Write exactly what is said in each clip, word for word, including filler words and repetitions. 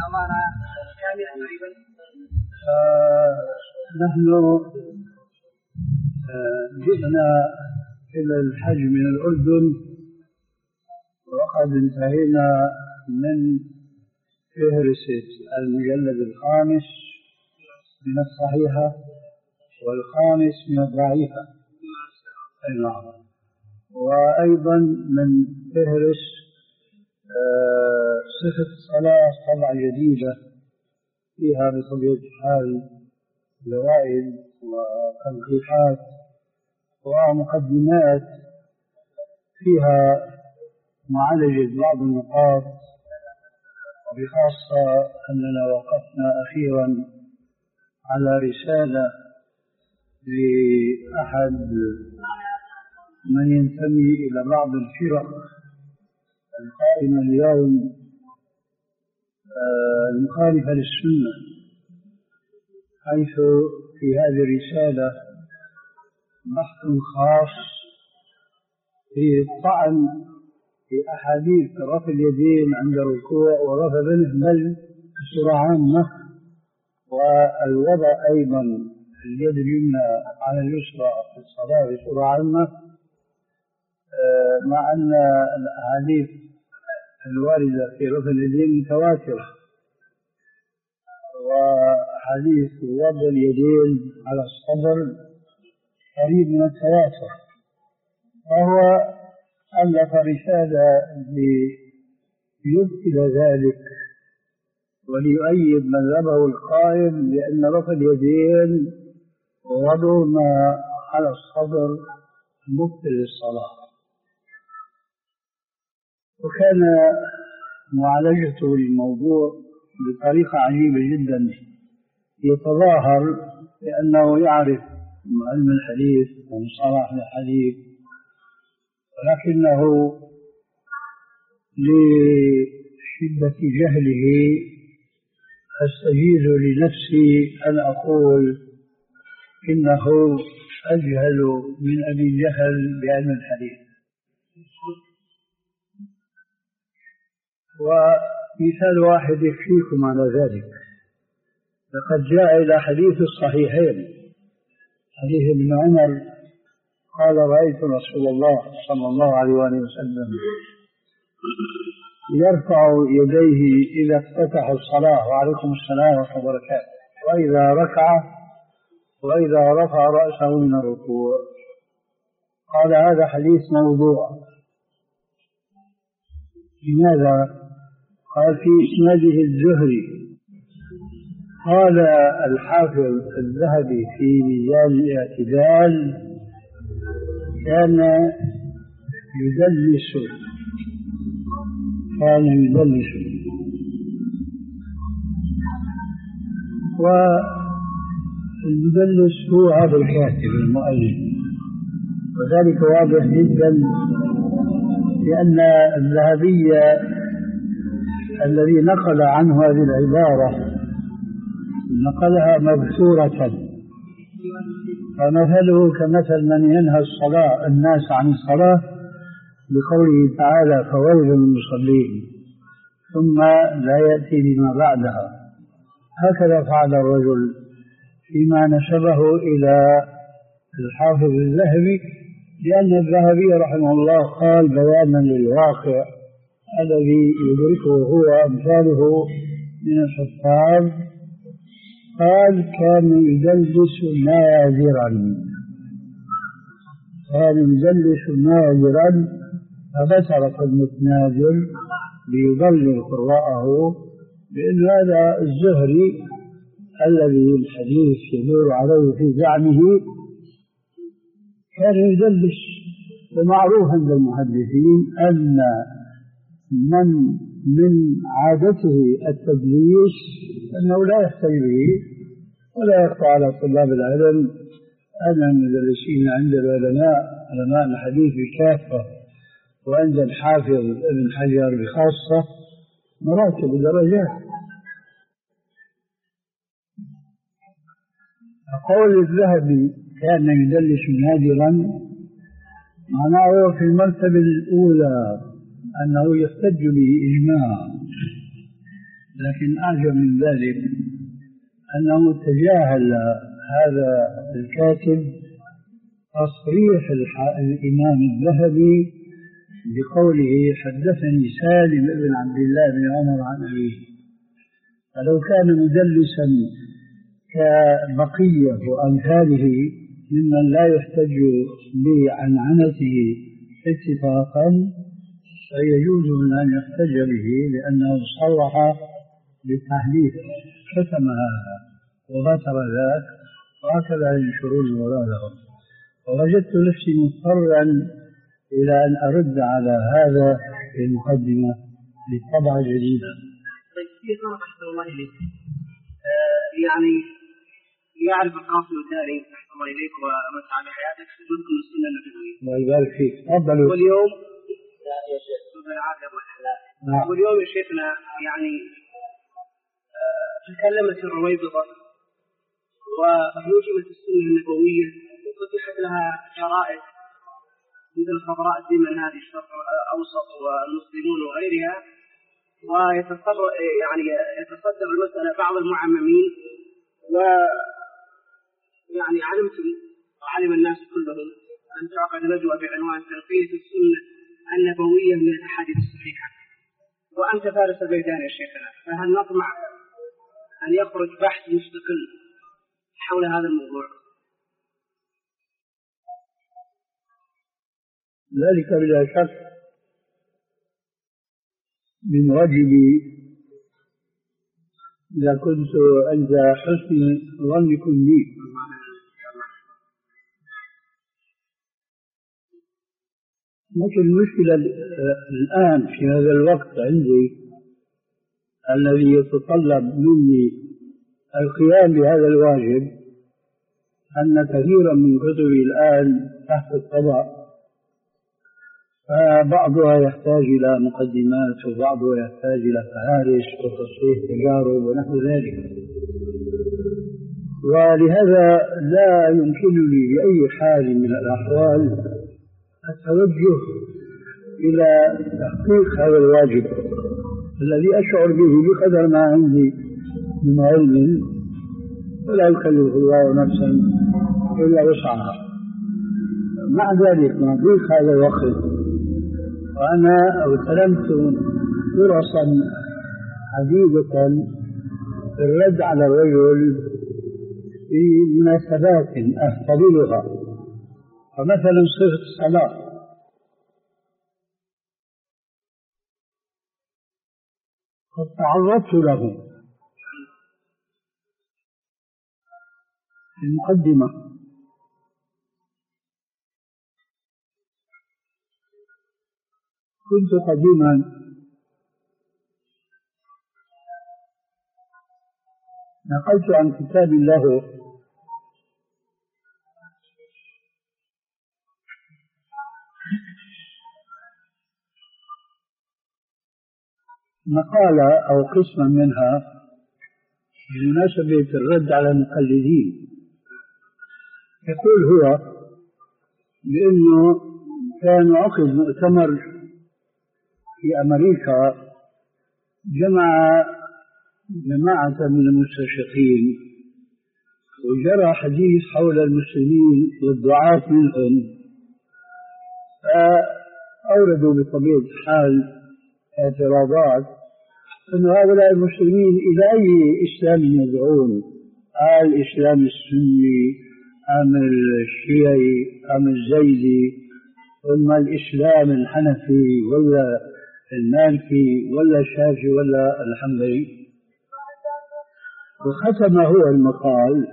آه نحن آه جئنا إلى الحج من الأردن، وقد انتهينا من فهرسة المجلد الخامس من الصحيحة والخامس من الضعيفة، وأيضا من فهرس صفة الصلاة طبعة جديدة فيها بطبيعة الحال زوائد وتنقيحات ومقدمات فيها معالجة بعض النقاط، وبخاصة أننا وقفنا أخيرا على رسالة لأحد من ينتمي إلى بعض الفرق القائمة اليوم المخالفة للسنة، حيث في هذه الرسالة بحث خاص في الطعن في أحاديث رفع اليدين عند الركوع ورفع اليدين بصورة عامة، والوضع أيضا اليد اليمنى على اليسرى في الصلاة بصورة عامة، مع أن الأحاديث الواردة في رفع اليدين متواترة، وحديث وضع اليدين على الصدر قريب من التواتر. فهو ألف رسالة ليبطل ذلك وليؤيد مذهبه القائم بأن رفع اليدين ووضعهما على الصدر مبطل للصلاة. وكان معالجته للموضوع بطريقة عجيبة جدا، يتظاهر بأنه يعرف علم الحديث ومصطلح الحديث، ولكنه لشدة جهله أستجيز لنفسي أن أقول إنه أجهل من أبي جهل بعلم الحديث. ومثال واحد يكفيكم على ذلك، لقد جاء إلى حديث الصحيحين حديث ابن عمر قال: رأيت رسول الله صلى الله عليه وسلم يرفع يديه إذا افتتح الصلاة، وعليكم السلام ورحمة الله وبركاته، وإذا ركع، وإذا رفع رأسه من الركوع. قال: هذا حديث موضوع. لماذا؟ قال: في إسناده الزهري. قال الحافظ الذهبي في ميزان الاعتدال: كان يدلس كان يدلس والمدلس هو هذا الكاتب المؤلف، وذلك واضح جدا لأن الذهبي الذي نقل عنه هذه العبارة نقلها مبثورة، فمثله كمثل من ينهى الصلاة الناس عن الصلاة بقوله تعالى: فويل للمصلين، ثم لا يأتي بما بعدها. هكذا فعل الرجل فيما نسبه إلى الحافظ الذهبي، لأن الذهبي رحمه الله قال بيانا للواقع الذي يدركه هو أمثاله من الحفاظ. قال: كان يدلس نادرا كان يدلس نادرا فبشر كلمة نادر ليضلل قراءه، بأن هذا الزهري الذي الحديث يدور عليه في زعمه كان يدلس. ومعروف عند المحدثين أن من من عادته التدليس أنه لا يحتوي به ولا يخفى على طلاب العلم أن المدرسين عند العلماء علماء الحديث بكافة وعند الحافظ ابن حجر بخاصة مراتب ودرجات. قول الذهبي كان يدلس نادرا معناه في المرتبة الأولى أنه يحتج به إجماع، لكن أعجب من ذلك أنه تجاهل هذا الكاتب تصريح الإمام الذهبي بقوله حدثني سالم بن عبد الله بن عمر عن أبيه. فلو كان مدلسا كبقية وأمثاله ممن لا يحتج بعنعنته اتفاقا فيجوز من أن يحتج به لأنه صرح بالتحديث ختم هذا وغتر ذاك وهكذا ينشرون مرادهم. ووجدت نفسي مضطرا إلى أن أرد على هذا في المقدمة بطبعة جديدة. طيب كيف أحسن الله إليك يعني يعرف القاسم الداري أحسن الله إليك ومسعى بحياتك سجودكم السنة النبوية. الله يبارك فيك. تفضلوا. واليوم يا شيخ نعم. واليوم يا شيخنا يعني تكلمت الرويبضة ونجمت السنة النبوية وفتحت لها شرائط مثل خضراء الدمن هذه الشرق الأوسط والمسلمون وغيرها، ويتصدر يعني يتصدر المسألة بعض المعممين، ويعني علمتم وعلم الناس كلهم أن تعقد ندوة بعنوان تنقية السنة النبوية من الأحاديث الصحيحة، وأنت فارس الميدان يا شيخنا، فهل نطمع أن يخرج بحث مستقل حول هذا الموضوع؟ ذلك بلا شك من واجبي إذا كنت عند حسن ظنكم بي. لكن المشكلة الآن في هذا الوقت عندي الذي يتطلب مني القيام بهذا الواجب أن كثيرا من كتبي الآن تحت الطبع، فبعضها يحتاج إلى مقدمات وبعضها يحتاج إلى فهارس وتصحيح تجارب ونحو ذلك، ولهذا لا يمكنني بأي حال من الأحوال التوجه إلى تحقيق هذا الواجب الذي أشعر به بقدر ما عندي من علم، ولا يكلف الله نفسا إلا وسعها. مع ذلك مع ضيق هذا الوقت وأنا اغتنمت فرصا عديدة في الرد على الرجل في مناسبات أفتضلها، فمثلا صفة الصلاة قد تعرضت له في المقدمة، كنت قديما نقلت عن كتاب الله مقالة أو قسما منها بمناسبة الرد على المقلدين. يقول هو بأنه كان عقد مؤتمر في أمريكا جمع جماعة من المستشرقين وجرى حديث حول المسلمين والدعاة منهم، فأوردوا بطبيعة الحال اعتراضات أن هؤلاء المسلمين إلى أي إسلام يدعون؟ آل الإسلام السني أم الشيعي أم الزيدي ثم الإسلام الحنفي ولا المالكي ولا الشافعي ولا الحنبلي؟ وختم هو المقال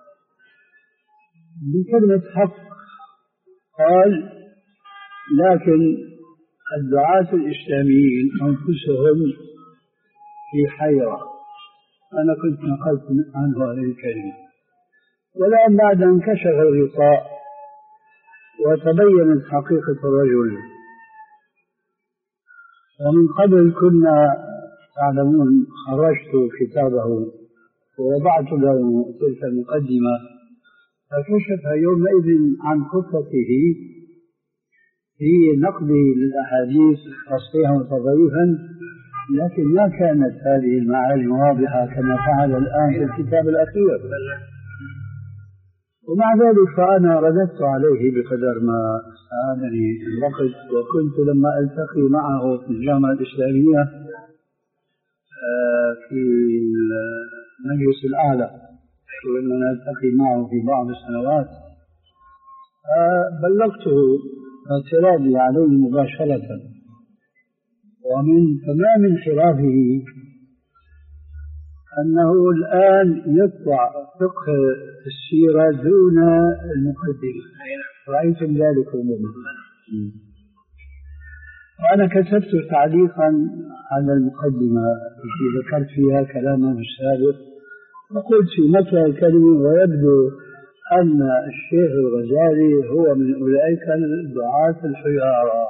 بكلمة حق، قال لكن الدعاة الإسلاميين أنفسهم في حيرة. أنا كنت نقلت عنه هذه الكلمة، والآن بعد أن كشف الغطاء وتبينت حقيقة الرجل، ومن قبل كنا تعلمون خرجت كتابه ووضعت له تلك المقدمة، فكشف يومئذ عن خطته في نقد الأحاديث تصحيحا وتضعيفا لكن ما كانت هذه المعاني واضحة كما فعل الآن في الكتاب الأخير. ومع ذلك فأنا رددت عليه بقدر ما ساعدني الوقت، وكنت لما ألتقي معه في الجامعة الإسلامية في المجلس الأعلى، كنا نلتقي معه في بعض السنوات، بلغته اعتراضي عليه مباشرة. ومن تمام انحرافه أنه الآن يطبع فقه السيرة دون المقدمة، رأيتم ذلك ربما. وأنا كتبت تعليقا على المقدمة التي ذكرت فيها كلاما السابق، وقلت في متى الكلمة ويبدو أن الشيخ الغزالي هو من أولئك الدعاة الحيارى،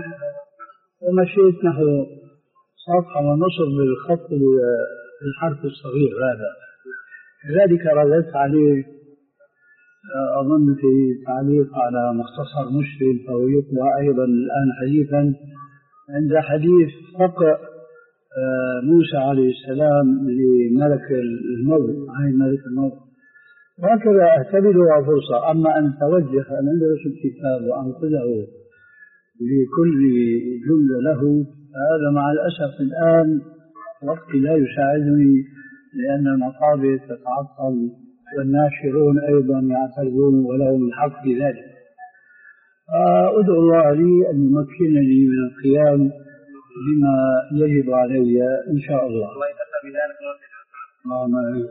ومشيت نحو صفحة ونصف بالخط الحرف الصغير هذا. لذلك رددت عليه أظن في تعليق على مختصر مشكل، أو يطلع أيضا الآن حديثا عند حديث فقه موسى عليه السلام لملك الموت، عين ملك الموت، وهكذا اعتبرها فرصة. أما أن توجه أن أدرس الكتاب وأنقذه لكل جملة له، هذا مع الأسف الآن وقتي لا يساعدني، لأن المطابع تتعطل والناشرون أيضا يعترضون ولهم الحق في ذلك. أدعو الله لي أن يمكنني من القيام بما يجب علي إن شاء الله. الله يتقى بذلك. اللهم آمين.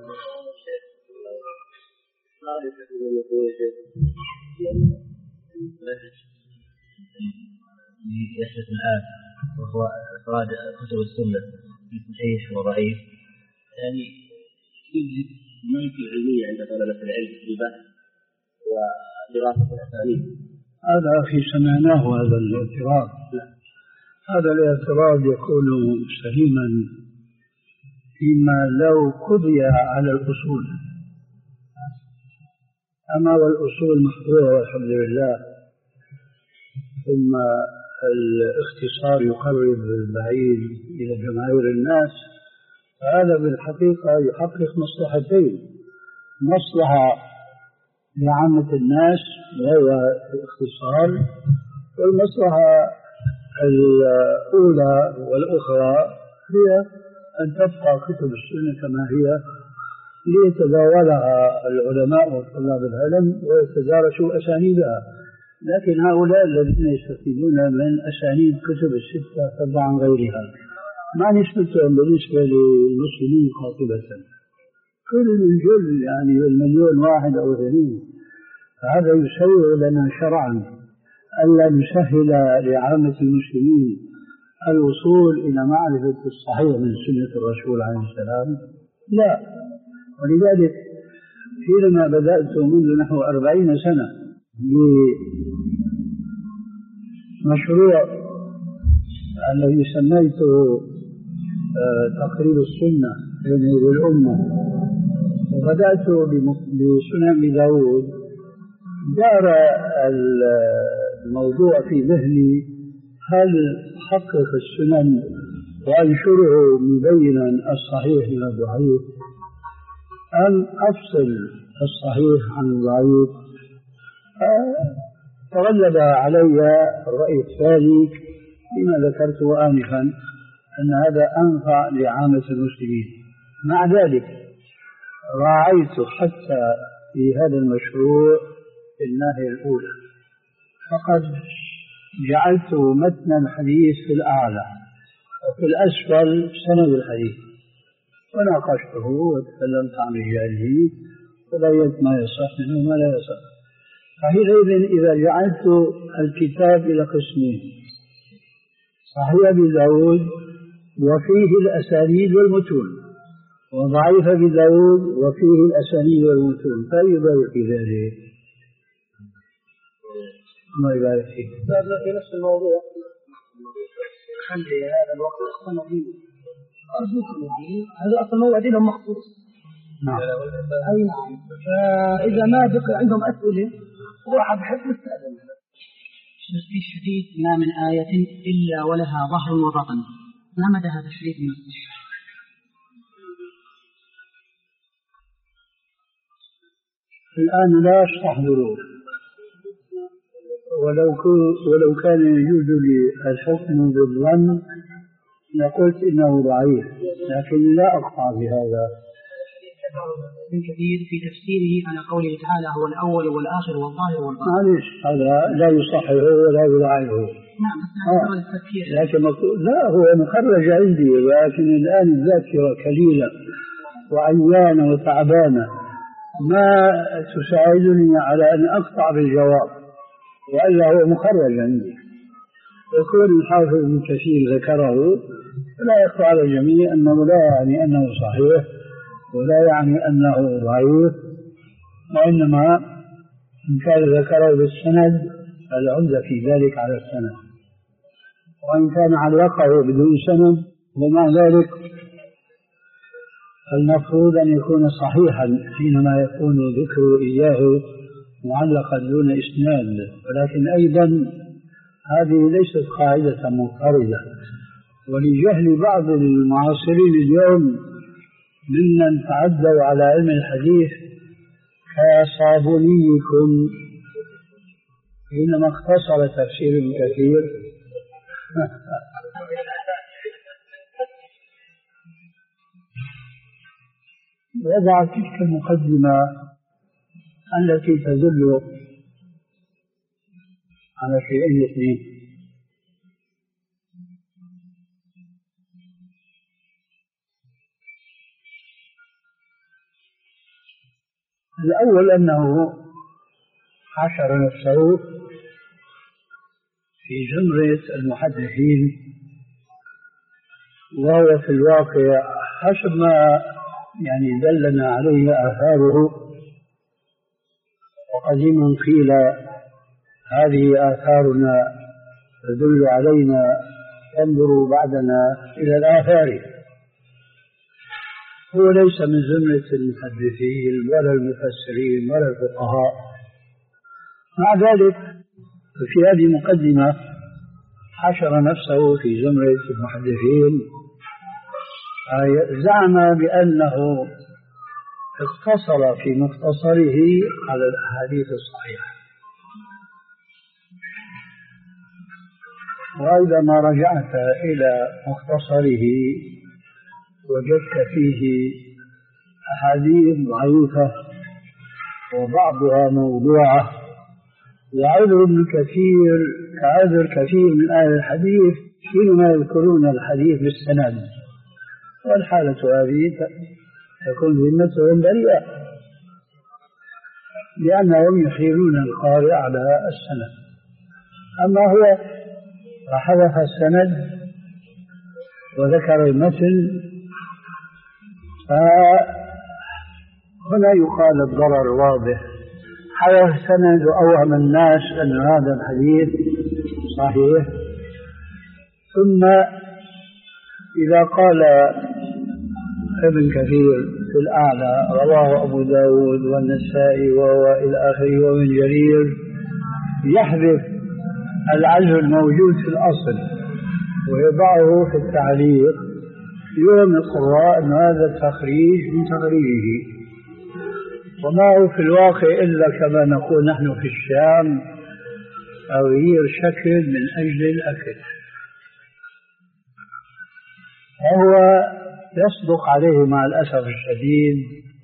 يحدث الآن وهو إفراد كتب السنة في صحيح وضعيف، يعني يوجد ممكن علمية عند طلبة العلم في البحث ودراسة الأسانيد. هذا أخي سمعناه هذا الاعتراض. هذا الاعتراض يكون سليما فيما لو قضي على الأصول، أما والأصول محظورة والحمد لله، ثم الاختصار يقرب البعيد إلى جماهير الناس، فهذا بالحقيقة يحقق مصلحتين: مصلحة لعامة الناس وهو الاختصار، والمصلحة الأولى والأخرى هي أن تبقى كتب السنة كما هي ليتداولها العلماء وطلاب العلم ويتدارسوا أسانيدها. لكن هؤلاء الذين يستفيدون من أسانيد كتب الستة فضلا عن غيرها ما نسبتهم بالنسبة للمسلمين قاطبة، كل الجل يعني المليون واحد أو اثنين. فهذا يسوغ لنا شرعا ألا نسهل لعامة المسلمين الوصول إلى معرفة الصحيح من سنة الرسول عليه السلام، لا. ولذلك حينما بدأت منذ نحو أربعين سنة بمشروع الذي سميته تقرير السنة بين الأمة، وبدأت بسنن أبي داود، دار الموضوع في ذهني: هل أحقق السنن وأنشره مبينا الصحيح من الضعيف، أم أفصل الصحيح عن الضعيف؟ تغلب علي الرأي الثاني لما ذكرته آنفا، أن هذا أنفع لعامة المسلمين. مع ذلك راعيت حتى في هذا المشروع في الناحية الأولى، فقد جعلت متن الحديث في الأعلى وفي الأسفل سند الحديث، وناقشته وتكلمت عن رجاله وبينت ما يصح منه وما لا يصح. فحينئذ إذا جعلت الكتاب إلى قسمين: صحيح أبي داود وفيه الأسانيد والمتون، وضعيف أبي داود وفيه الأسانيد والمتون، فأي ضيق في ذلك؟ الله يبارك فيك. في نفس الموضوع خلي هذا الوقت أصلا دين، أرجوكم يعني هذا أصلا موعد لهم مخصوص. نعم. أي نعم. فإذا ما بقي عندهم أسئلة واحد بحب يستأذن. في الشديد ما من آية إلا ولها ظهر وبطن، ما مدى هذا الحديث من الصحة؟ الآن لا أستحضره، ولو ولو كان يجوز لي الحكم بالظن لقلت إنه ضعيف، لكن لا أقطع بهذا. من كثير في تفسيره على قوله تعالى هو الأول والآخر والظاهر والباطن. معلش هذا لا يصححه ولا يضعفه. نعم بس آه. التفكير. لكن لا هو مخرج عندي، ولكن الآن الذاكرة كليلة وعيانة وتعبانة ما تساعدني على أن أقطع بالجواب، وإلا هو مخرج عندي. وكل الحافظ ابن كثير ذكره فلا يخفى على الجميع أنه لا يعني أنه صحيح ولا يعني أنه ضعيف، وإنما إن كان ذكره بالسند العمدة في ذلك على السند، وإن كان علقه بدون سند ومع ذلك المفروض أن يكون صحيحا حينما يكون ذكر إياه معلقا دون إسناد. ولكن أيضا هذه ليست قاعدة مضطردة، ولجهل بعض المعاصرين اليوم ممن تعدوا على علم الحديث كصابونيكم حينما اختصر تفسير ابن كثير وضع تلك المقدمة التي تدل على شيئين اثنين: الأول أنه حشر نفسه في زمرة المحدثين، وهو في الواقع حسب ما يعني دلنا عليه آثاره. وقديما قيل هذه آثارنا تدل علينا، انظروا بعدنا إلى الآثار. هو ليس من زمرة المحدثين ولا المفسرين ولا الفقهاء. مع ذلك في هذه المقدمة حشر نفسه في زمرة المحدثين، زعم بأنه اقتصر في مختصره على الأحاديث الصحيحة. وإذا ما رجعت إلى مختصره وجدت فيه أحاديث ضعيفة وبعضها موضوعة، وعذر ابن كثير كعذر كثير من أهل الحديث حينما يذكرون الحديث بالسند، والحالة هذه تكون ذمتهم بريئة لأنهم يحيلون القارئ على السند. أما هو فحذف السند وذكر المتن، فهنا يقال الضرر واضح. حذف السند وأوهم الناس أن هذا الحديث صحيح، ثم إذا قال ابن كثير في الأعلى رواه أبو داود والنسائي وهو إلى آخره ومن جرير، يحذف العزو الموجود في الأصل ويضعه في التعليق يوم القراء أن هذا التخريج من تخريجه، وما هو في الواقع إلا كما نقول نحن في الشام تغيير شكل من أجل الأكل. وهو يصدق عليه مع الأسف الشديد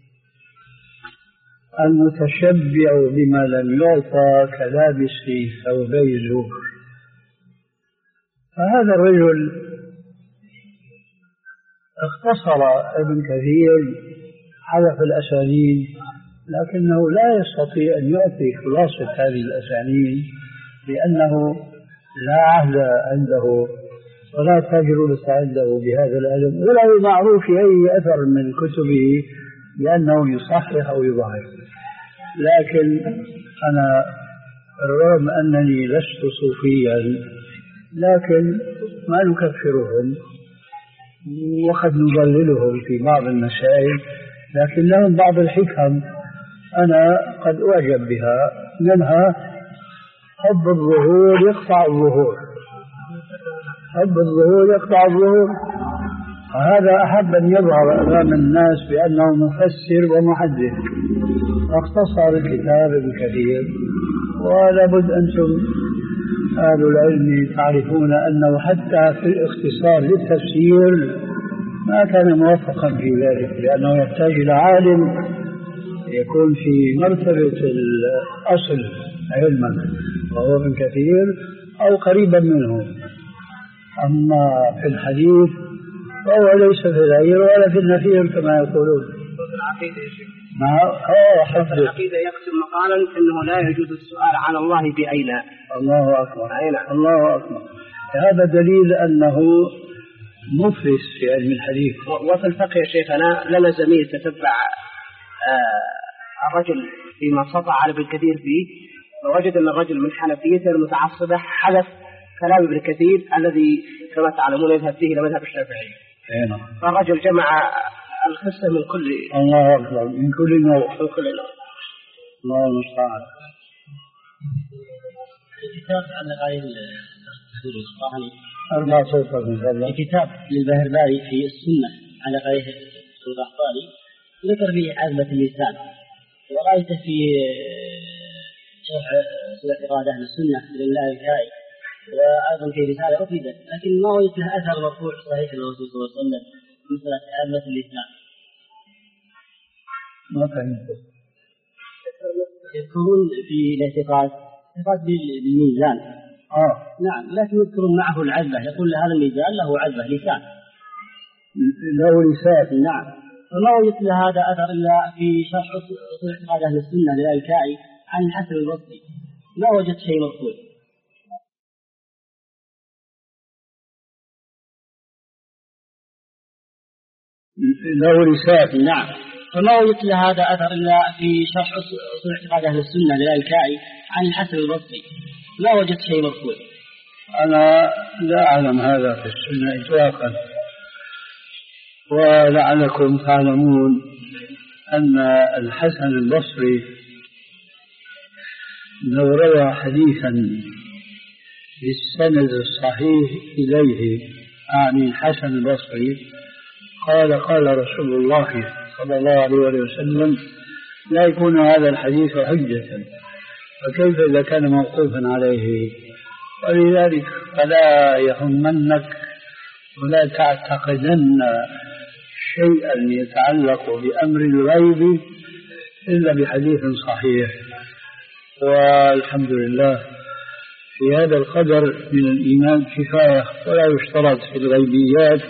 المتشبع بما لم يعطى كلابس في ثوبي زور. فهذا الرجل اختصر ابن كثير حذف الأسانيد، لكنه لا يستطيع أن يعطي خلاصة هذه الأسانيد لأنه لا عهد عنده ولا تجربة عنده بهذا العلم، ولا هو معروف في أي أثر من كتبه بأنه يصحح أو يضعف. لكن أنا رغم أنني لست صوفيا لكن ما نكفرهم وقد نضللهم في بعض المسائل، لكن لهم بعض الحكم أنا قد أعجب بها، منها حب الظهور يقطع الظهور. حب الظهور يقطع الظهور. وهذا أحب أن يظهر أمام الناس بأنه مفسر ومحدث، واختصر الكتاب بكثير. ولا بد أنتم أهل العلم تعرفون أنه حتى في الاختصار للتفسير ما كان موفقا في ذلك، لأنه يحتاج إلى عالم يكون في مرتبة الأصل علما وهو ابن كثير أو قريبا منه. أما في الحديث فهو ليس في العير ولا في النفير كما يقولون. في العقيدة يا شيخ، في العقيدة يقسم مقالا أنه لا يجوز السؤال عن الله بأين. الله أكبر. الله أكبر. هذا دليل أنه مفلس في علم الحديث. وفي الفقه يا شيخنا لنا زميل تتبع الرجل فيما سطع على ابن كثير فيه، فوجد أن الرجل من حنفيته المتعصبة حدث كلام ابن كثير الذي كما تعلمون يذهب فيه إلى مذهب الشافعي. فالرجل جمع الخصة من كل الله أكبر من كل نوع من كل نوع. الله المستعان. الكتاب عن قائل الدكتور الإصفهاني أربع صفحات من هذا الكتاب للبهرباري في السنة على قائل القحطاني ذكر فيه عزمة اللسان، ورأيته في شرح اعتقاد أهل السنة لله الكائي، وأيضا في رسالة أفيدت، لكن ما وجدت له أثر مرفوع صحيح للرسول صلى الله عليه وسلم مثل عزمة اللسان. ما فهمت. يذكرون في الاعتقاد اعتقاد بالميزان. آه نعم، لكن يذكرون معه العزبة، يقول هذا الميزان له عزبة لسان. له لسان. نعم، فما وجدت له هذا أثر إلا في شرح أصول اعتقاد أهل السنة للكائي عن الحسن البصري، ما وجدت شيء مرفوع. له لسان. نعم، فما وجدت له هذا أثر إلا في شرح أصول اعتقاد أهل السنة للكائي عن الحسن البصري، ما وجدت شيء مرفوع. أنا لا أعلم هذا في السنة إطلاقا، ولعلكم تعلمون أن الحسن البصري لو روى حديثا بالسند الصحيح إليه أعني الحسن البصري قال قال رسول الله صلى الله عليه وسلم لا يكون هذا الحديث حجة، فكيف إذا كان موقوفا عليه؟ ولذلك فلا يهمنك ولا تعتقدن شيئا يتعلق بأمر الغيب إلا بحديث صحيح. والحمد لله في هذا القدر من الإيمان كفاية، ولا يشترط في الغيبيات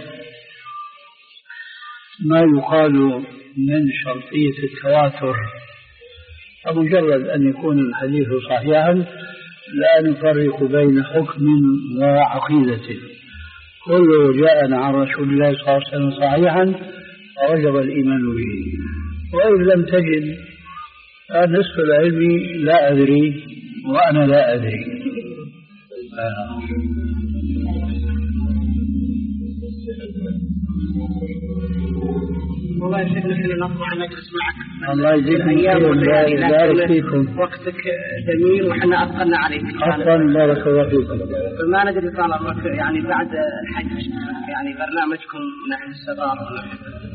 ما يقال من شرطية التواتر، فمجرد أن يكون الحديث صحيحا لا نفرق بين حكم وعقيدة، كله جاءنا عن رسول الله صلى الله عليه وسلم صحيحا فوجب الإيمان به. وإن لم تجد نصف العلم لا أدري وأنا لا أدري. آه. والله يا شيخ نحن نطمع أن نجلس معك. الله يجزيكم ويبارك فيكم. وقتك جميل وحنا أثقلنا عليك. أثقل بارك الله فيكم. فما ندري طال عمرك يعني بعد الحج يعني برنامجكم نحن الصغار.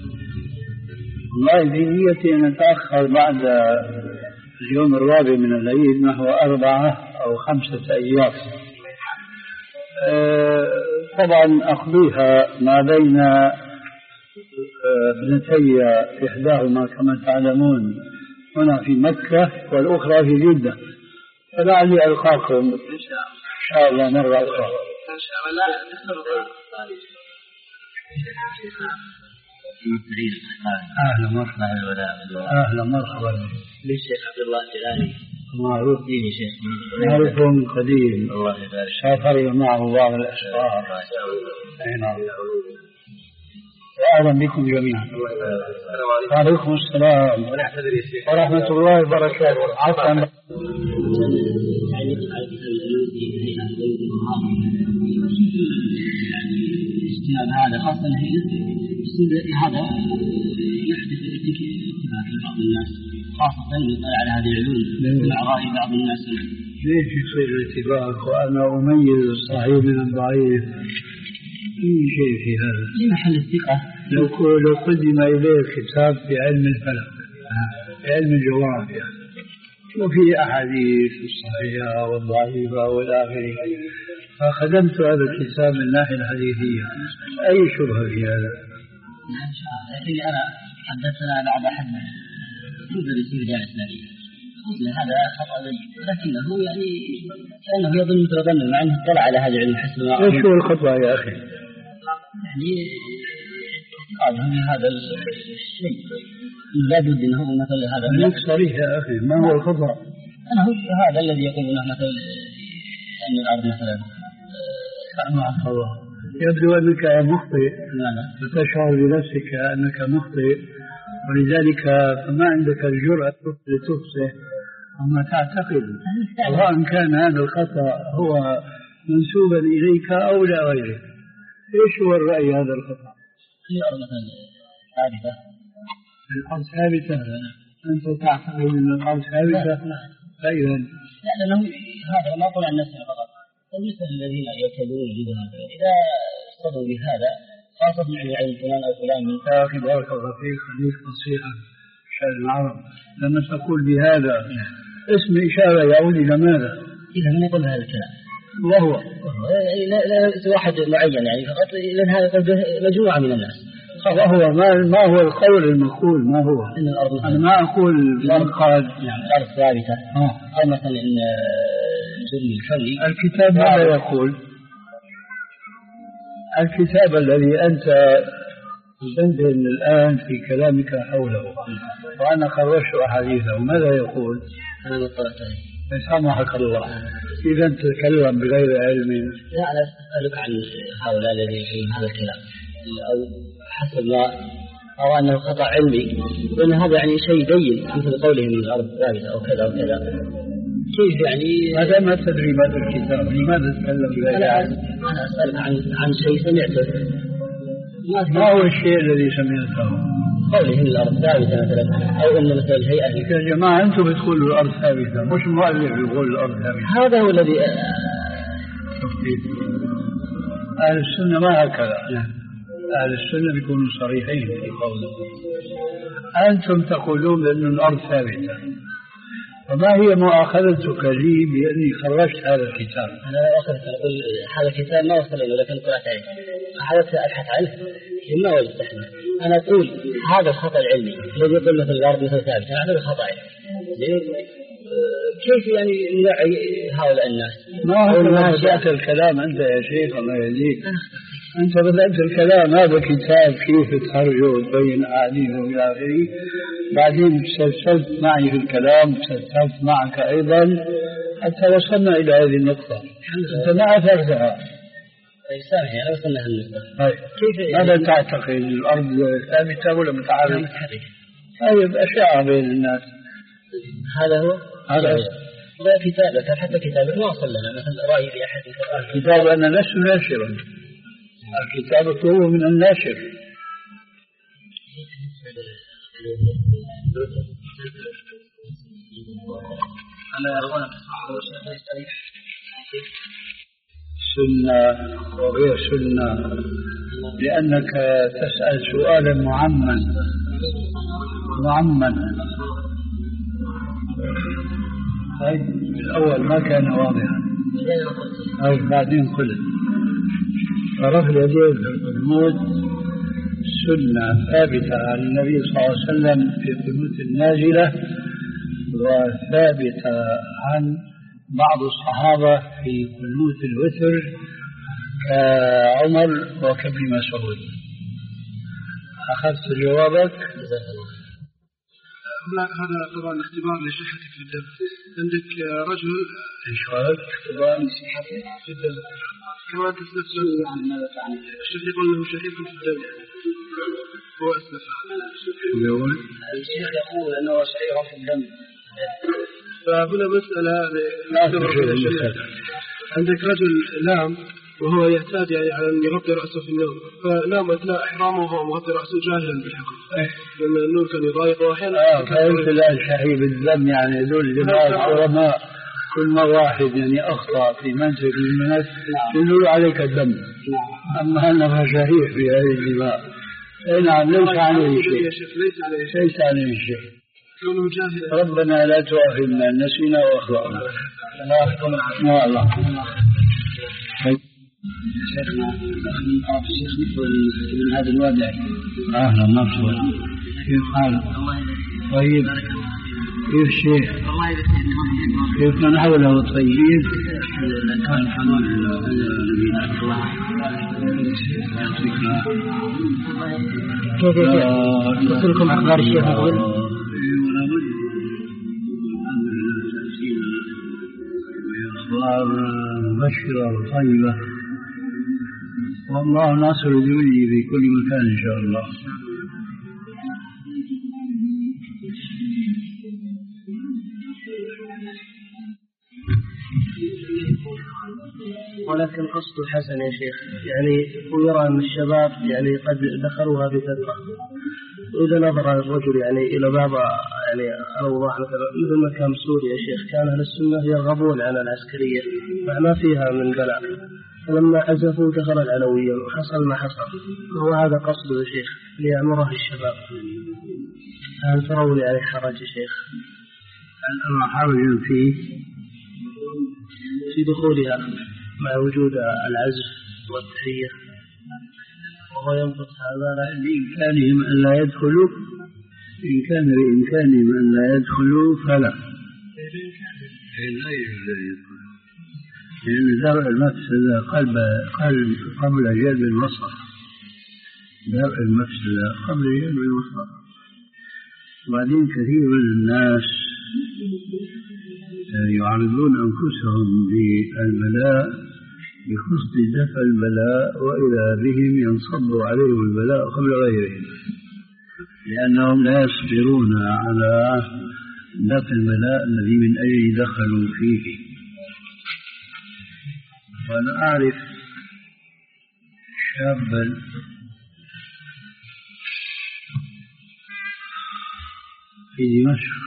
والله في نيتي أن نتأخر بعد اليوم الرابع من العيد نحو أربعة أو خمسة أيام. أه طبعا أقضيها ما بين ابنتي إحداهما كما تعلمون هنا في مكة والأخرى في جدة، فلعلي ألقاكم إن شاء الله مرة أخرى. إن شاء الله. لا تخرج أهلا مرحبا. أهلا مرحبا بالشيخ عبد الله الجلالي. معروف به شيخ، معروفهم قديم. الله يبارك. سافر معه بعض الأشخاص. نعم. أهلا بكم جميعا. وعليكم السلام ورحمة الله وبركاته. عفوا. هذا خاصة هذا يحدث ارتباك لبعض الناس، خاصة يطلع على هذه العلوم مع رأي بعض الناس. ليش يصير ارتباك وأنا أميز الصحيح من الضعيف؟ أي شيء في هذا في محل الثقة. لو لو قدم إليه كتاب في علم الفلك في علم الجغرافيا وفي أحاديث الصحيحة والضعيفة والآخرة فخدمت هذا الكتاب من الناحية الحديثية أي شبهة في هذا؟ لكني أنا حدثنا بعض أحد مدرسي الجامعة الإسلامية هذا خطأ لكنه يعني كأنه يظن مثل ظن مع أنه اطلع على هذا العلم حسب ما إيش هو الخطأ يا أخي؟ يعني اعتقادهم هذا الشيء لا بد أنه مثل هذا. خليك صريح يا أخي، ما هو الخطأ؟ أنا هو هذا الذي يقول أنه مثل أن الأرض مثلا سامحك الله يبدو أنك مخطئ وتشعر بنفسك أنك مخطئ ولذلك فما عندك الجرأة لتفصح أما تعتقد سواء كان هذا الخطأ هو منسوبا إليك أو لا غيرك. إيش هو الرأي هذا الخطأ؟ الأرض مثلا ثابتة. الأرض ثابتة؟ أنت تعتقد أن الأرض ثابتة؟ فإذا لأنه هذا ما أقول عن نفسي فقط بالنسبة للذين يعتبرون وجود هذا إذا اصطدوا بهذا خاصة يعني عن فلان أو فلان من أخي بارك الله فيك خليك نصيحة شأن العرب لما تقول بهذا اسم إشارة يعود إلى ماذا؟ إذا من يقول هذا الكلام وهو لا لا واحد معين يعني فقط لأن هذا مجموعة من الناس. وهو ما ما هو القول المقول ما هو؟ إن الأرض أنا ما أقول من قال نعم الأرض ثابتة أو مثلا إن الجرم الكوني. الكتاب ماذا يقول؟ الكتاب الذي أنت تستنتج الآن في كلامك حوله وأنا خرجت أحاديثه ماذا يقول؟ أنا نطلت سامحك الله إذا تتكلم بغير علم. لا أنا أسألك عن هؤلاء الذين يقولون هذا الكلام أو حسب ما أو أنه خطأ علمي وأن هذا يعني شيء بين مثل قولهم من الأرض ثابتة أو كذا أو كذا كيف يعني هذا ما تدري ماذا الكتاب لماذا تتكلم بغير علم؟ أنا أسألك عن عن شيء سمعته. ما هو الشيء الذي سمعته؟ قوله إن الأرض ثابتة مثلا أو أن مثلا الهيئة. يا جماعة أنتم بتقولوا الأرض ثابتة مش مؤلف يقول الأرض ثابتة. هذا هو الذي أهل السنة ما هكذا. أهل السنة بيكونوا صريحين في قولهم. أنتم تقولون بأن الأرض ثابتة فما هي مؤاخذتك لي بأني خرجت هذا الكتاب؟ أنا أخذت أقول هذا الكتاب ما وصل إليه لكن قرأت عليه حاولت أبحث عنه ما وجدت احنا. أنا أقول هذا الخطأ العلمي الذي يقول مثل الأرض مثل ثابتة أنا أعتبر خطأ علمي. كيف يعني نوعي هؤلاء الناس؟ ما هو ما بدأت الكلام أنت يا شيخ الله يهديك. أنت بدأت الكلام هذا كتاب كيف تخرجه وتبين أحاديثه إلى آخره بعدين سلسلت معي في الكلام سلسلت معك أيضا حتى وصلنا إلى هذه النقطة أنت ما أثرتها. طيب سامحني أنا وصلنا هالنقطة. طيب كيف ماذا تعتقد الأرض ثابتة ولا متحركة؟ طيب أشياء بين الناس هذا هو هذا لا كتابك حتى كتابك ما وصل لنا مثل رأي في أحد الكتاب أنا لست ناشرا الكتاب هو من الناشر. أنا يرغبون سنة وغير سنة لأنك تسأل سؤالا معمّا معمّا. طيب الأول ما كان واضحا طيب بعدين قلت رفع اليدين في القنوت سنة ثابتة عن النبي صلى الله عليه وسلم في قنوت النازلة وثابتة عن بعض الصحابة في قنوت الوتر كعمر وكابن مسعود. أخذت جوابك؟ هذا طبعا اختبار لصحتك في الدم. عندك رجل ايش هذا؟ اختبار لصحتك في الدم كما تستفسر عن ماذا تعني؟ الشيخ يقول انه شهيد في الدم هو اسلف. يقول الشيخ يقول انه شهيد في الدم. فهنا مسألة لا عندك رجل نام وهو يعتاد يعني على أن يغطي رأسه في النوم فنام أثناء إحرامه وهو مغطي رأسه جاهلا بالحقيقة لأن النور كان يضايقه أحيانا. آه فأنت لا شهيد الدم يعني دول جماعة العلماء كل ما واحد يعني أخطأ في منسك من المناسك يقول عليك الدم. أما أنها شهيح في هذه الدماء نعم ليس عليه شيء، ليس عليه شيء. ربنا لا تؤاخذنا نسينا وأخطأنا. لا الله. شيخنا الشيخ مثل من هذا الوضع. أهلا مرحبا. كيف حالك؟ طيب. كيف شيخ؟ كيف من حوله طيب؟ الحمد لله. كيف وصلكم أخبار الشيخ أول؟ أخبار مبشرة وطيبة، والله ناصر دينه في كل مكان إن شاء الله. ولكن قصد حسن يا شيخ، يعني هو يرى أن الشباب يعني قد دخلوها بفترة، وإذا نظر الرجل يعني إلى بعض يعني الأوضاع مثلا مثل ما كان سوريا يا شيخ، كان أهل السنة يرغبون عن العسكرية مع ما فيها من بلاء، فلما عزفوا دخل العلوية وحصل ما حصل. وهو هذا قصده يا شيخ ليأمره الشباب. هل ترون يعني حرج يا شيخ؟ الأمر حرج فيه في دخولها مع وجود العزف والتحية، وهو ينقص هذا بإمكانهم أن لا يدخلوا، إن كان بإمكانهم أن لا يدخلوا فلا لا يجوز أن يدخلوا، لأن درء المفسدة قلب قلب قبل جلب المصر، درء المفسدة قبل جلب المصر. وبعدين كثير من الناس يعرضون أنفسهم للبلاء بقصد دفع البلاء، وإذا بهم ينصب عليهم البلاء قبل غيرهم، لأنهم لا يصبرون على دفع البلاء الذي من أجل دخلوا فيه. وأنا أعرف شابا في دمشق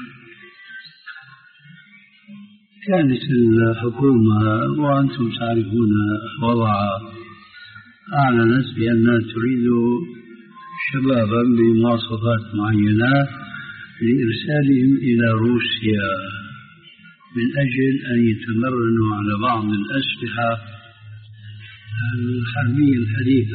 كانت الحكومة وأنتم تعرفون وضعها أعلنت بأنها تريد شبابا بمواصفات معينة لإرسالهم إلى روسيا من أجل أن يتمرنوا على بعض الأسلحة الحربية الحديثة.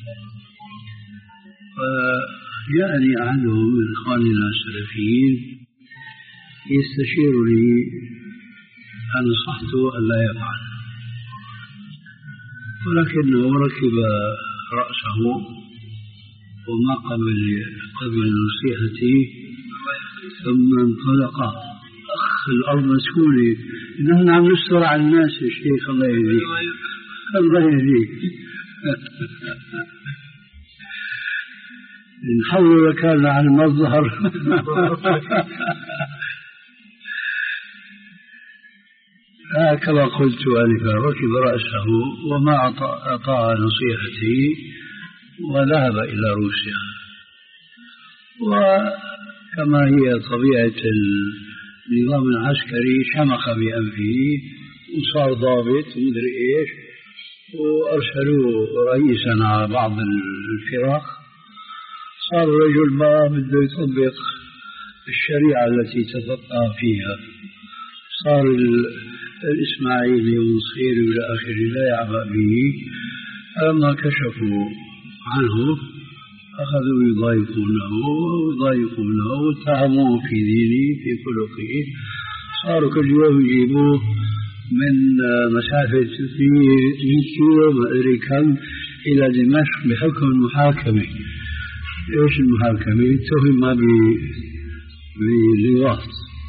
فجاءني أحدهم من إخواننا السلفيين يستشيرني، أنا نصحته ألا يفعل، ولكنه ركب رأسه وما قبل قبل نصيحتي ثم انطلق. أخ الأرض مسكونة، نحن عم نستر على الناس يا شيخ، الله يهديك الله يهديك نحول كان عن المظهر هكذا قلت آنفا. ركب رأسه وما أطاع نصيحتي وذهب إلى روسيا. وكما هي طبيعة النظام العسكري شمخ بأنفه وصار ضابط ومدري إيش، وأرسلوا رئيسا على بعض الفرق. صار الرجل ما بده يطبق الشريعة التي تفقه فيها، صار الإسماعيلي والنصيري إلى آخره لا يعبأ به. فلما كشفوا عنه أخذوا يضايقونه ويضايقونه واتهموه في دينه في خلقه. صاروا كل يوم يجيبوه من مسافة مئة كيلو ما أدري كم إلى دمشق بحكم المحاكمة. إيش المحاكمة؟ اتهم بلواط،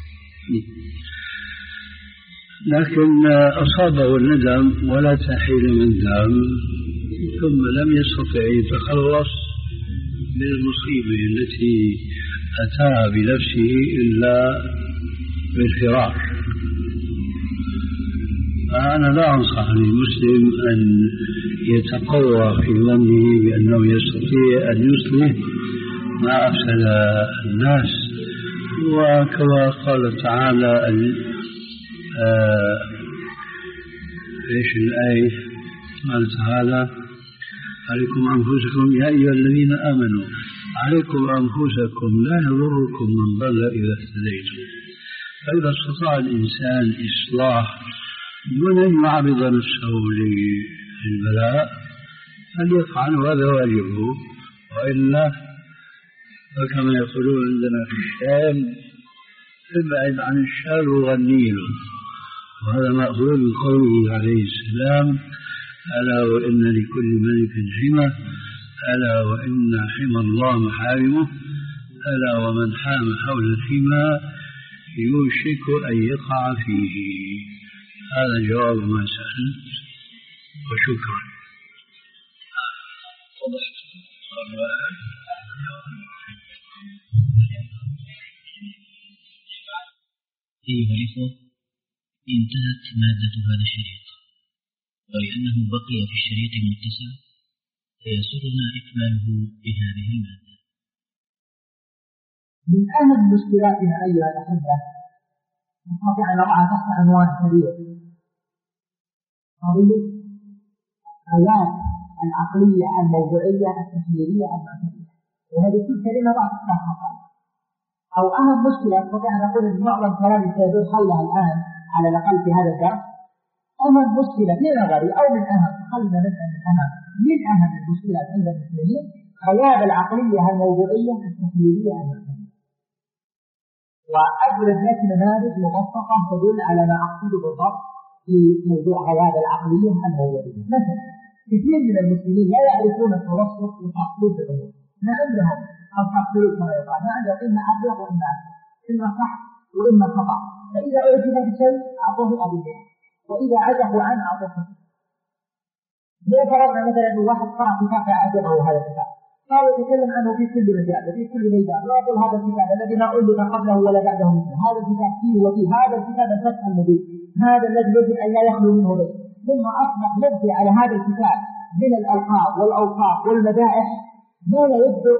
لكن أصابه الندم ولا تحيل من دم، ثم لم يستطع يتخلص من المصيبة التي أتاها بنفسه إلا بالفرار. أنا لا أنصح للمسلم أن يتقوى في ظنه بأنه يستطيع أن يصلح ما أفسد الناس. وكما قال تعالى آه ايش الآية؟ قال تعالى: عليكم أنفسكم يا أيها الذين آمنوا عليكم أنفسكم لا يضركم من ضل إذا اهتديتم. فإذا استطاع الإنسان إصلاح دون أن يعرض نفسه للبلاء فليفعل، هذا واجبه، وإلا فكما يقولون عندنا في الشام: ابعد عن الشر وغنيله. وهذا مأخوذ من قوله عليه السلام: ألا وإن لكل ملك حمى، ألا وإن حمى الله محارمه، ألا ومن حام حول الحمى يوشك أن يقع فيه. هذا جواب ما سألت، وشكرا. أيها الإخوة، انتهت مادة هذا الشريط، ولأنه بقي في الشريط متسع فيسرنا إكماله بهذه المادة. من أهم مشكلاتنا أيها الأحبة نستطيع أن نضعها تحت عنوان كبير: قضية حياة العقلية الموضوعية التحليلية المعتدلة. وهذه كل كلمة ضعت تحت خطأ. أو أهم مشكلة نستطيع أن نقول أن معظم كلامي سيدور حولها الآن على الأقل في هذا الدرس. أهم مشكلة في نظري أو من أهم، خلنا نبدأ من أهم من أهم المشكلات عند المسلمين غياب العقلية الموضوعية التحليلية المعتدلة. وأبرز لك نماذج مبسطة تدل على ما أقصده بالضبط في موضوع غياب العقلية الموضوعية. مثلا كثير من المسلمين لا يعرفون التوسط والتحصيل في الأمور. ما عندهم التحصيل كما يقال، ما عندهم إما أبيض وإما أسود، إما صح وإما خطأ. فإذا أعجب بشيء أعطوه أبيض، وإذا عجبوا عنه أعطوه خطأ. لو فرضنا مثلا أن واحد قرأ كتاب أعجبه هذا الكتاب، قالوا يتكلم عنه في كل مجال وفي كل ميدان، لا يقول هذا الكتاب الذي ما ألف قبله ولا بعده مثله، هذا الكتاب فيه وفيه، هذا الكتاب الفتح المبين، هذا الذي يجب أن لا يخلو منه بيت. ثم أصبح يبدي على هذا الكتاب من الألقاب والأوصاف والمدائح ما لا يبدو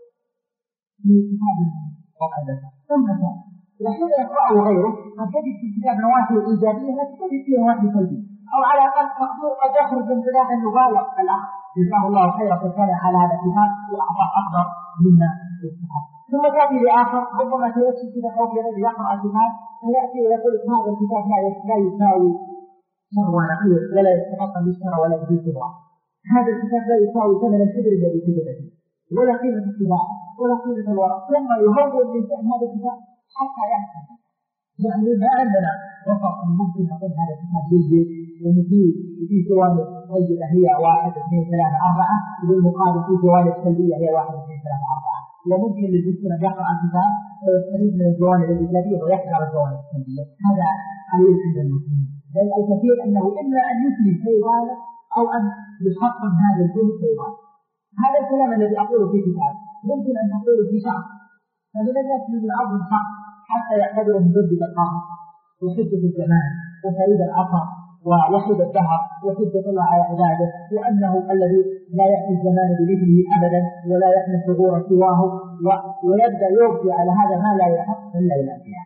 في كتاب المقدس. ثم وحين يقرأه غيره قد تجد في الكتاب نواحي إيجابية لا تجد فيه نواحي سلبية، أو على الأقل مقدور قد يخرج من خلال أن يبالغ الأخ جزاه الله خيرا في الكلام على هذا الكتاب وأعطاه أكبر مما يستحق. ثم تأتي لآخر ربما تيسر كذا أو كذا يقرأ الكتاب فيأتي ويقول هذا الكتاب لا يساوي شر ونقير ولا يستحق أن يشترى ولا يجوز سواه. هذا الكتاب لا يساوي ثمن الشجر الذي كتبه ولا قيمة الطباعة ولا قيمة الورق. ثم يهون من شأن هذا الكتاب حتى يحسن. يعني ما عندنا وسط ممكن نقول هذا الكتاب جيد ومفيد وفي جوانب طيبة هي واحد اثنين ثلاثة أربعة، وبالمقابل في جوانب سلبية هي واحد اثنين ثلاثة أربعة. وممكن للمسلم أن يقرأ الكتاب ويستفيد من الجوانب الإيجابية ويحذر الجوانب السلبية. هذا قليل عند المسلمين، بل الكثير أنه إما أن يثبت شيء هذا أو أن يحطم هذا الجزء شيء هذا. هذا الكلام الذي أقوله في كتاب ممكن أن تقوله في شخص، فمن الناس من الأرض شخص حتى يعتبره مجدد القرن وحجة الزمان وسعيد العصر ووحيد الدهر وحجة الله على عباده، وأنه الذي لا يأتي الزمان بمثله أبدا ولا يحمل ثغورا سواه، ويبدأ يوفي على هذا ما لا يحق إلا الأنبياء.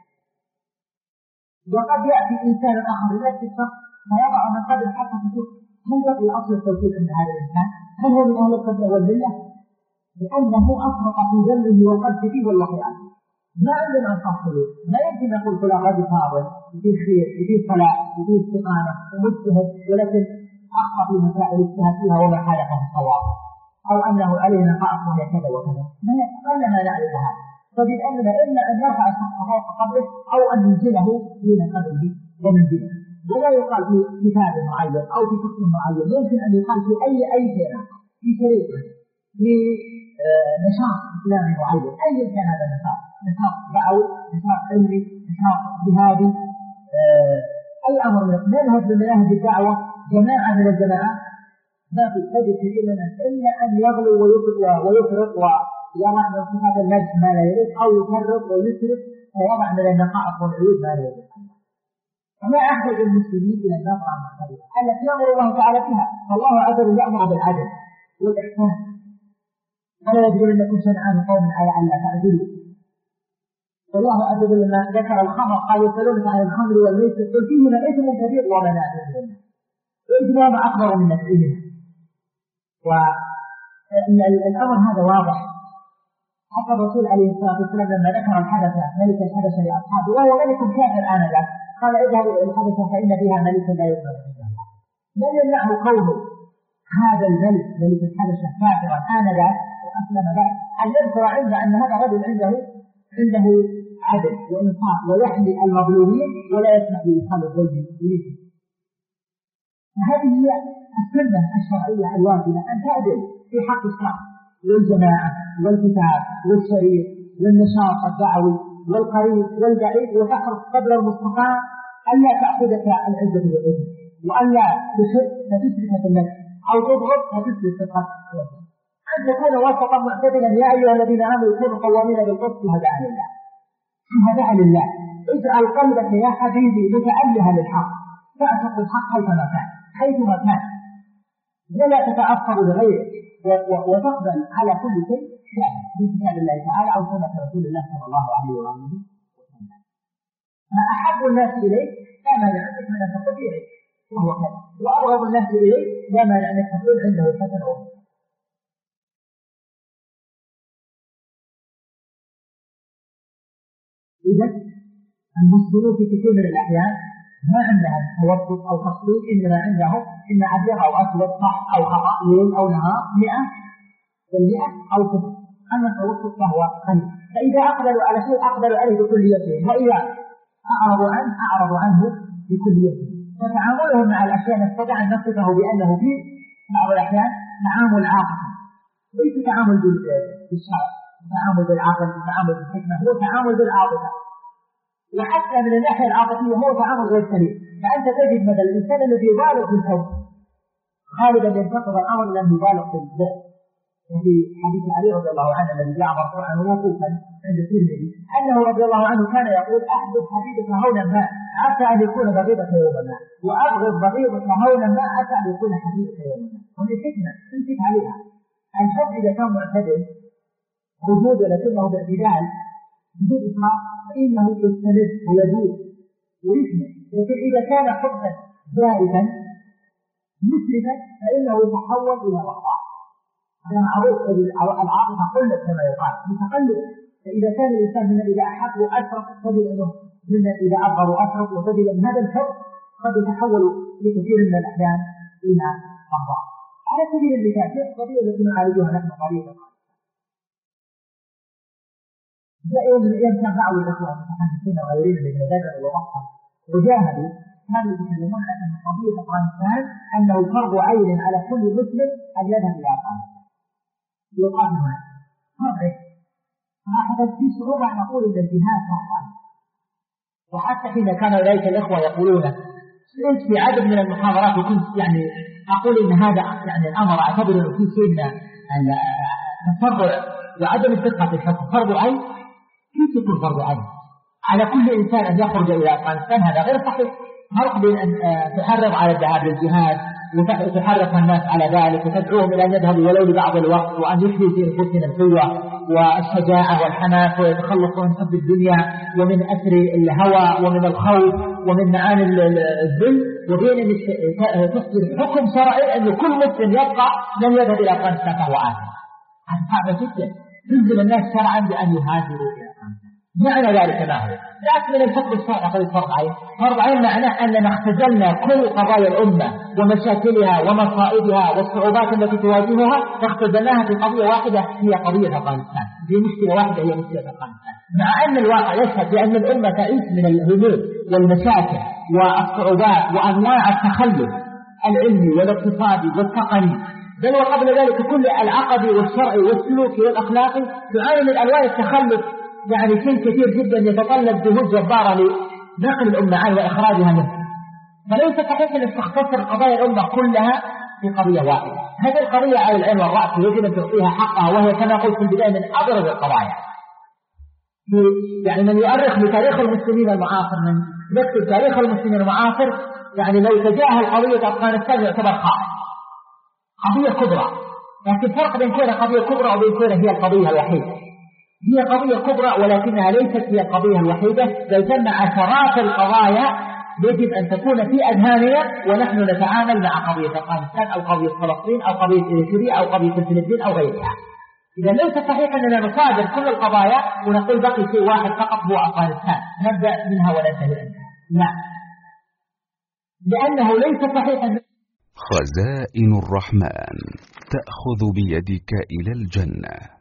وقد يأتي إنسان آخر لنفس الشخص فيضع من قبل حتى تشوف هل يقي أصل التوحيد عند هذا الإنسان؟ هل هو من أهل القدر والملة؟ لأنه أفرط في ذنبه والقدر فيه والله عنه. ما عندنا نفصله، ما يمكن نقول فلان رجل فاضل يجيب خير يجيب صلاة يجيب استقامة ومجتهد ولكن أخطأ في مسائل اجتهد فيها وما خالفه الصواب، أو أنه عليه نقائص وهي كذا وكذا. قل ما نعرف هذا، فبالأمر إما أن يرفع الشخص فوق قدره أو أن ينزله دون قدره ومنزله. ولا يقال في كتاب معين أو في حكم معين، يمكن أن يقال في أي أي شيء، في شريط، في آه نشاط إسلامي معين، أي كان هذا النشاط، نشاط دعوي، نشاط علمي، نشاط جهادي، آه أي أمر نذهب بمناهج الدعوة جماعة من الجماعات، ما في تجد في إلنا إلا أن يغلو ويفرط ويضع من صفات المجد ما لا يريد، أو يفرط ويسرف ويضع من النقائص والعيوب ما لا يريد. فما أحوج المسلمين إلى النظر عن الطريقة التي يأمر الله تعالى بها. فالله عز وجل يأمر بالعدل والإحسان، فلا يجرمنكم شنآن قوم على ألا تعدلوا والله أدب لما ذكر الخمر قال يسألونك عن الخمر والميسر قل فيهما إثم كبير ومنافع للناس وإثمهما أكبر من نفعهما. والأمر هذا واضح. حتى الرسول عليه الصلاة والسلام لما ذكر الحدث ملك الحدث لأصحابه وهو ملك كافر آنذاك قال اذهبوا إلى الحدث فإن فيها ملك لا يقبل عند الله. لم يمنعه قوله هذا الملك ملك الحدث كافرا آنذاك وأسلم بعد أن يذكر عنده أن هذا رجل عنده عنده عدل وإنصاف ويحمي المظلومين ولا يسمح بإدخال الظلم إليه. هذه هي السنة الشرعية الواجبة أن تعدل في حق الشخص والجماعة والكتاب والشريط والنشاط الدعوي والقريب والبعيد وتحرص قدر المستطاع ألا تأخذك العزة والعزة وألا تشد فتسرف في النفس أو تضغط فتسرف في القلب. أن تكون وسطا معتدلا يا أيها الذين آمنوا كونوا قوامين بالقسط شهداء لله. شهداء لله. اجعل قلبك يا حبيبي متألها للحق فأعتق الحق حيثما كان حيثما كان ولا تتأثر بغيره وتقبل على كل شيء شاهد في كتاب الله تعالى أو سنة رسول الله صلى الله عليه وسلم. ما أحب الناس إليك لا مانع أنك من أن تقول إليه وهو كذا وأبغض الناس إليك لا مانع أنك تقول عنده حسن وهو. إذا المسلمون في كثير من الأحيان ما عندهم توسط أو تخطيط إنما عندهم إن أبيض أو أسود صح أو خطأ ليل أو نهار مئة والمئة أو صفر. أما التوسط فهو خير. فإذا أقبلوا على شيء أقبلوا عليه بكليته وإذا أعرضوا عنه أعرضوا عنه بكليته. فتعاملهم مع الأشياء نستطيع أن نصفه بأنه في بعض الأحيان تعامل عاطفي ليس تعامل بالشرع. تعامل بالعقل تعامل بالحكمة هو تعامل بالعاطفة وحتى من الناحية العاطفية هو تعامل غير سليم. فأنت تجد مثل الإنسان الذي يبالغ في الحب غالبا ينتقد الأمر لأنه يبالغ في البغض. وفي حديث علي رضي الله عنه الذي جاء مرفوعا وموقوفا عند الترمذي أنه رضي الله عنه كان يقول أحبب حبيبك هونا ما عسى أن يكون بغيضك يوما ما وأبغض بغيضك هونا ما عسى أن يكون حبيبك يوما ما. وهي حكمة تمسك عليها. الحب إذا كان معتدل وجود لكنه باعتدال بدون إطلاق فإنه يستمر ويدور ويكمل. لكن إذا كان حبا زائدا مسرفا فإنه يتحول إلى وقع. هذا معروف. العاطفة قلت كما يقال متقلب. فإذا كان الإنسان من إذا أحب وأشرف تجد أنه من إذا أبغض وأشرف وتجد أن هذا الحب قد يتحول لكثير من الأحيان إلى أبغض. على سبيل المثال في القضية التي نعالجها نحن قريبا جاء يوم من الأيام كان بعض الأخوة المتحدثين وغيرين الذين ذكروا ووقفوا وجاهدوا كانوا يتكلمون عن أن قضية أفغانستان أنه فرض عين على كل مسلم أن يذهب إلى أفغانستان يقام هناك فرض عين. فأخذ في صعوبة أن نقول إن الجهاد فرض عين. وحتى حين كان أولئك الأخوة يقولون سئلت في عدد من المحاضرات وكنت يعني أقول إن هذا يعني الأمر أعتبر أنه في شيء من التفرع وعدم الثقة في الحكم فرض عين. كيف يكون فرض عين على كل إنسان أن يخرج إلى أفغانستان؟ هذا غير صحيح. فرق بين أن تحرض على الذهاب للجهاد وتحرض الناس على ذلك وتدعوهم إلى أن يذهبوا ولو لبعض الوقت وأن يحيوا في أنفسهم القوة والشجاعة والحماس ويتخلصوا من حب الدنيا ومن أثر الهوى ومن الخوف ومن معاني الذل وبين أن تصدر حكم شرعي أن كل مسلم يبقى لن يذهب إلى أفغانستان فهو عاهل. هذا صعب جدا. تنزل الناس شرعا بأن يهاجروا إلى أفغانستان. معنى ذلك ما هو؟ لكن من الفقه الشرعي قضية فرض عين. فرض عين معناه أننا اختزلنا كل قضايا الأمة ومشاكلها ومصائبها والصعوبات التي تواجهها اختزلناها في قضية واحدة هي قضية أفغانستان. هي مشكلة واحدة هي مشكلة أفغانستان. مع أن الواقع يشهد بأن الأمة تعيش من الهموم والمشاكل والصعوبات وأنواع التخلف العلمي والاقتصادي والتقني بل وقبل ذلك كل العقدي والشرعي والسلوكي والأخلاقي تعاني من أنواع التخلف. يعني شيء كثير جدا يتطلب جهود جبارة لنقل الأمة عنه وإخراجها منه. فليس صحيح أن تختصر قضايا الأمة كلها في قضية واحدة. هذه القضية على العين والرأس يجب أن تعطيها حقها وهي كما قلت في البداية من أبرز القضايا. يعني من يؤرخ بتاريخ المسلمين المعاصر من يكتب تاريخ المسلمين المعاصر يعني لو تجاهل قضية أفغانستان يعتبر خاطئ. قضية كبرى، لكن فرق بين كونها قضية كبرى وبين كونها هي القضية الوحيدة. هي قضية كبرى ولكنها ليست هي القضية الوحيدة، بل ثم عشرات القضايا يجب أن تكون في أذهاننا ونحن نتعامل مع قضية أفغانستان أو قضية فلسطين أو قضية إريتريا أو قضية الفلبين أو غيرها. إذا ليس صحيح أننا نصادر كل القضايا ونقول بقي شيء واحد فقط هو أفغانستان نبدأ منها وننتهي منها، لا، لأنه ليس صحيح أن خزائن الرحمن تأخذ بيدك إلى الجنة.